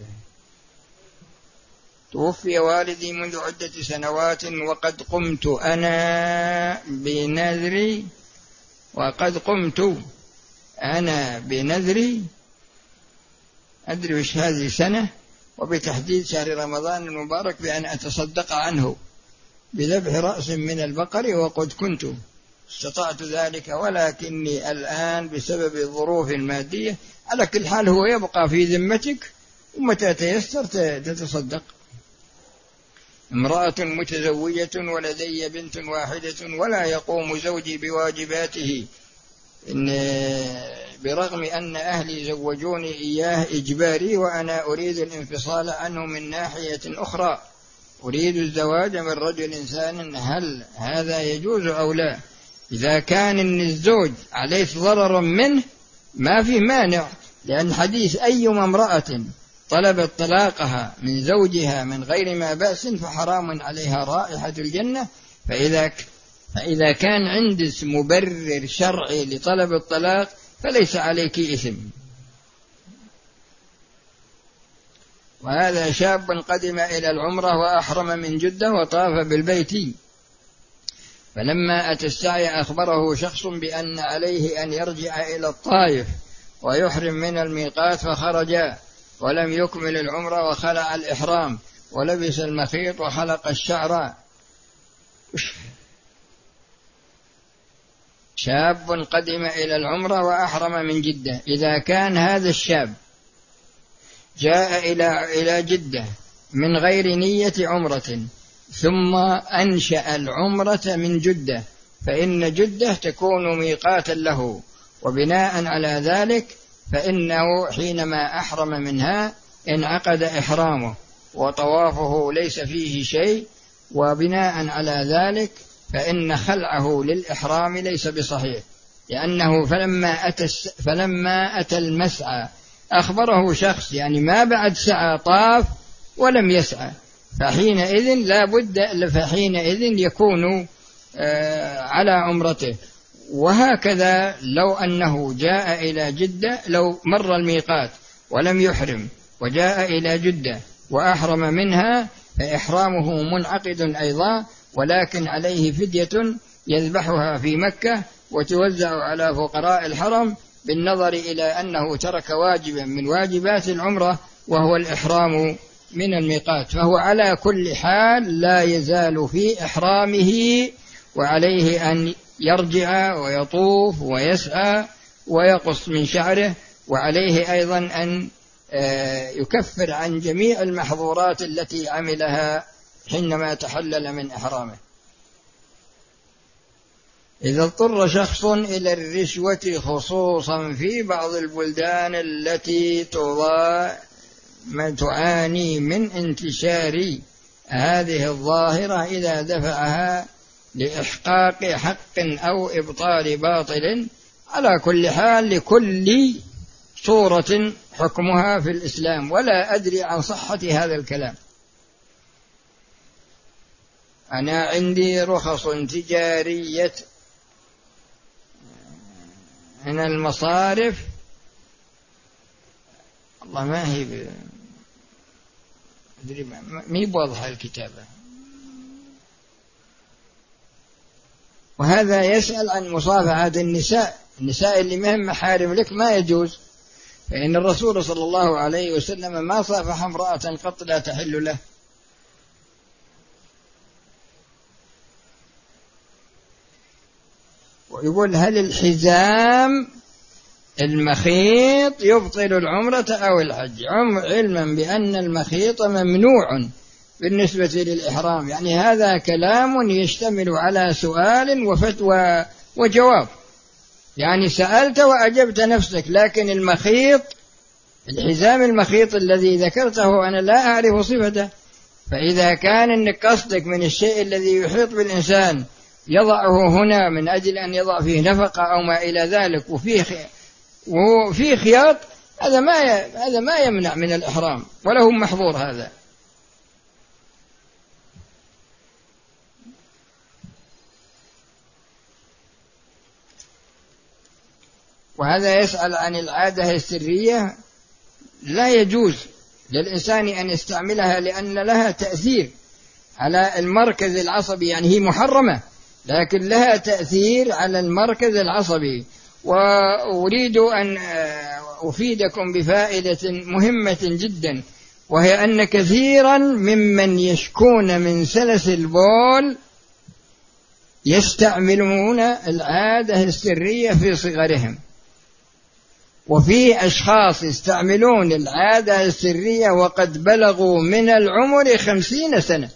توفي والدي منذ عدة سنوات وقد قمت أنا بنذري وقد قمت أنا بنذري أدري وش هذه سنة، وبتحديد شهر رمضان المبارك بأن أتصدق عنه بذبح رأس من البقر، وقد كنت استطعت ذلك، ولكني الآن بسبب الظروف المادية. على كل حال هو يبقى في ذمتك، ومتى تيسر تتصدق. امرأة متزوجة ولدي بنت واحدة ولا يقوم زوجي بواجباته، إن برغم أن أهلي زوجوني إياه إجباري، وأنا أريد الانفصال عنه من ناحية أخرى، أريد الزواج من رجل إنسان، هل هذا يجوز أو لا؟ إذا كان إن الزوج عليه ضرر منه ما في مانع، لأن حديث أيما امرأة طلبت طلاقها من زوجها من غير ما بأس فحرام عليها رائحة الجنة. فإذا فإذا كان عندك مبرر شرعي لطلب الطلاق فليس عليك إثم. وهذا شاب قدم إلى العمرة وأحرم من جدة وطاف بالبيت، فلما أتى السعي أخبره شخص بأن عليه أن يرجع إلى الطائف ويحرم من الميقات، فخرج ولم يكمل العمرة وخلع الإحرام ولبس المخيط وحلق الشعر. شاب قدم إلى العمرة وأحرم من جدة، إذا كان هذا الشاب جاء إلى إلى جدة من غير نية عمرة ثم أنشأ العمرة من جدة، فإن جدة تكون ميقاتا له، وبناء على ذلك فإنه حينما أحرم منها انعقد إحرامه وطوافه ليس فيه شيء، وبناء على ذلك فإن خلعه للإحرام ليس بصحيح، لأنه فلما أتى, فلما أتى المسعى أخبره شخص يعني ما بعد سعى طاف ولم يسعى، فحينئذ لا بد فحينئذ يكون على عمرته. وهكذا لو أنه جاء إلى جدة، لو مر الميقات ولم يحرم وجاء إلى جدة وأحرم منها فإحرامه منعقد أيضا، ولكن عليه فدية يذبحها في مكة وتوزع على فقراء الحرم، بالنظر إلى أنه ترك واجبا من واجبات العمرة وهو الإحرام من الميقات، فهو على كل حال لا يزال في إحرامه، وعليه أن يرجع ويطوف ويسعى ويقص من شعره، وعليه أيضا أن يكفر عن جميع المحظورات التي عملها حينما تحلل من إحرامه. إذا اضطر شخص إلى الرشوة خصوصا في بعض البلدان التي تعاني من انتشار هذه الظاهرة، إذا دفعها لإحقاق حق أو إبطال باطل، على كل حال لكل صورة حكمها في الإسلام، ولا أدري عن صحة هذا الكلام. أنا عندي رخص تجارية من المصارف، الله ما هي ب... أدري ما بوضح الكتابة، وهذا يسأل عن مصافحة النساء، النساء اللي مهم محارم لك ما يجوز، فإن الرسول صلى الله عليه وسلم ما صافح امرأة قط لا تحل له. ويقول هل الحزام المخيط يبطل العمرة أو الحج؟ علما بأن المخيط ممنوع بالنسبة للإحرام، يعني هذا كلام يشتمل على سؤال وفتوى وجواب، يعني سألت وأجبت نفسك، لكن المخيط الحزام المخيط الذي ذكرته أنا لا أعرف صفته، فإذا كان إنك قصدك من الشيء الذي يحيط بالإنسان يضعه هنا من أجل أن يضع فيه نفقة أو ما إلى ذلك وفيه وفيه خياط، هذا ما هذا ما يمنع من الإحرام وله محظور هذا. وهذا يسأل عن العادة السرية، لا يجوز للإنسان أن يستعملها لأن لها تأثير على المركز العصبي، يعني هي محرمة لكن لها تأثير على المركز العصبي. وأريد أن أفيدكم بفائدة مهمة جدا، وهي أن كثيرا ممن يشكون من سلس البول يستعملون العادة السرية في صغرهم، وفي أشخاص يستعملون العادة السرية وقد بلغوا من العمر خمسين سنة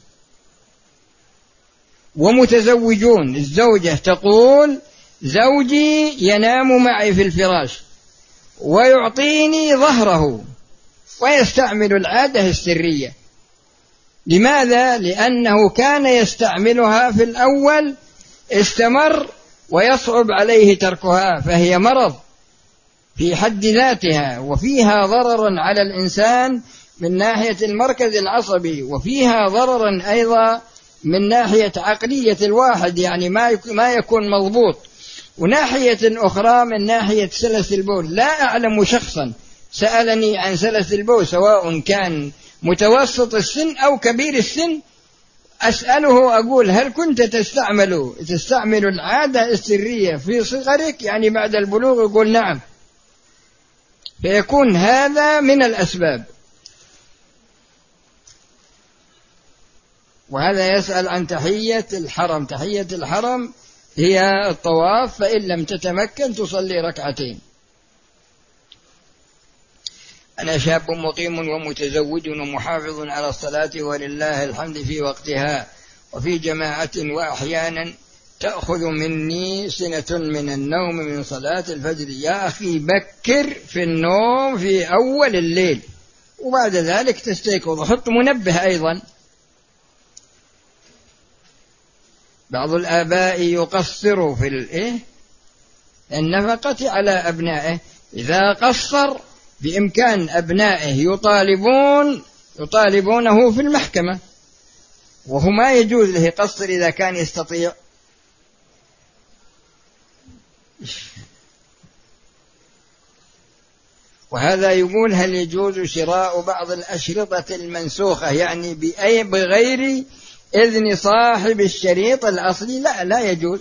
ومتزوجون. الزوجة تقول زوجي ينام معي في الفراش ويعطيني ظهره، ويستعمل العادة السرية. لماذا؟ لأنه كان يستعملها في الأول، استمر ويصعب عليه تركها، فهي مرض في حد ذاتها، وفيها ضرر على الإنسان من ناحية المركز العصبي، وفيها ضرر أيضا من ناحية عقلية الواحد، يعني ما يكون مضبوط، وناحية أخرى من ناحية سلس البول. لا أعلم شخصا سألني عن سلس البول سواء كان متوسط السن أو كبير السن، أسأله أقول هل كنت تستعمل تستعمل العادة السرية في صغرك يعني بعد البلوغ؟ يقول نعم. فيكون هذا من الأسباب. وهذا يسأل عن تحية الحرم. تحية الحرم هي الطواف، فإن لم تتمكن تصلي ركعتين. أنا شاب مقيم ومتزوج ومحافظ على الصلاة ولله الحمد في وقتها وفي جماعة، وأحيانا تأخذ مني سنة من النوم من صلاة الفجر. يا أخي بكر في النوم في أول الليل وبعد ذلك تستيقظ، وحط منبه أيضا. بعض الآباء يقصر في الإيه النفقة على أبنائه، إذا قصر بإمكان أبنائه يطالبون يطالبونه في المحكمة، وهو ما يجوز له قصر إذا كان يستطيع. وهذا يقول هل يجوز شراء بعض الأشرطة المنسوخة يعني بأي بغير إذن صاحب الشريط الأصلي؟ لا لا يجوز.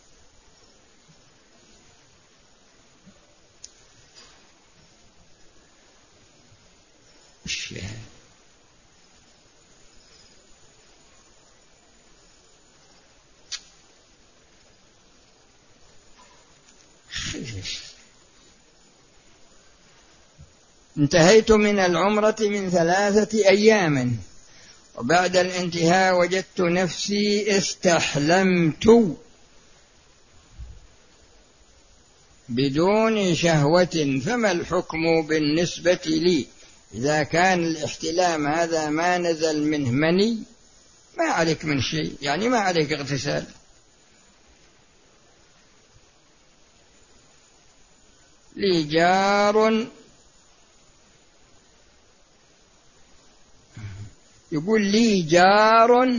انتهيت من العمرة من ثلاثة أيام، وبعد الانتهاء وجدت نفسي استحلمت بدون شهوة، فما الحكم بالنسبة لي؟ إذا كان الاحتلام هذا ما نزل منه مني ما عليك من شيء، يعني ما عليك اغتسال. لي جار يقول لي جار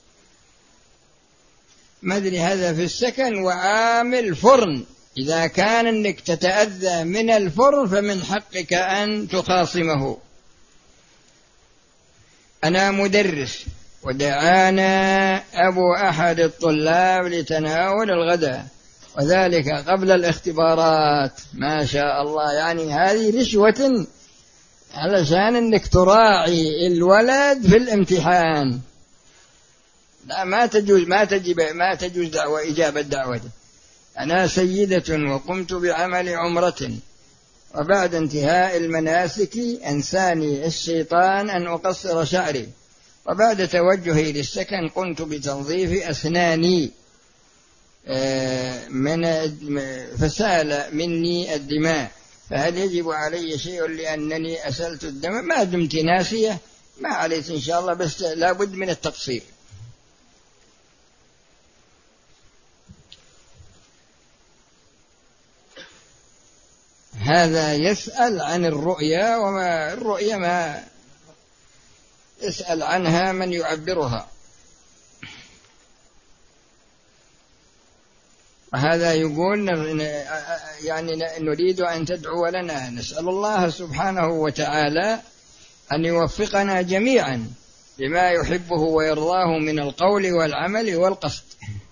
ما أدري هذا في السكن وعامل فرن، إذا كان أنك تتأذى من الفرن فمن حقك أن تخاصمه. أنا مدرس ودعانا أبو أحد الطلاب لتناول الغداء وذلك قبل الاختبارات، ما شاء الله، يعني هذه رشوة علشان أنك تراعي الولد في الامتحان. لا ما تجوز ما تجب ما تجوز دعوة إجابة دعوته. أنا سيدة وقمت بعمل عمرة، وبعد انتهاء المناسك أنساني الشيطان أن أقصر شعري، وبعد توجهي للسكن قمت بتنظيف أسناني من فسال مني الدماء، فهل يجب علي شيء لأنني أسلت الدم؟ ما دمت ناسية ما عليك إن شاء الله، بس لابد من التقصير. هذا يسأل عن الرؤيا، وما الرؤيا ما يسأل عنها من يعبرها. وهذا يقول يعني نريد أن تدعو لنا، نسأل الله سبحانه وتعالى أن يوفقنا جميعا لما يحبه ويرضاه من القول والعمل والقصد.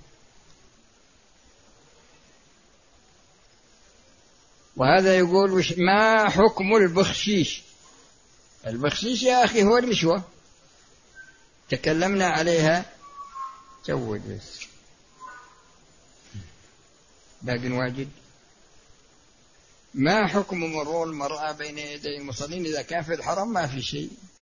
وهذا يقول ما حكم البخشيش؟ البخشيش يا أخي هو الرشوة، تكلمنا عليها زود بس باقي واجد. ما حكم مرور المرأة بين يدي المصلين إذا كان في الحرم؟ ما في شيء.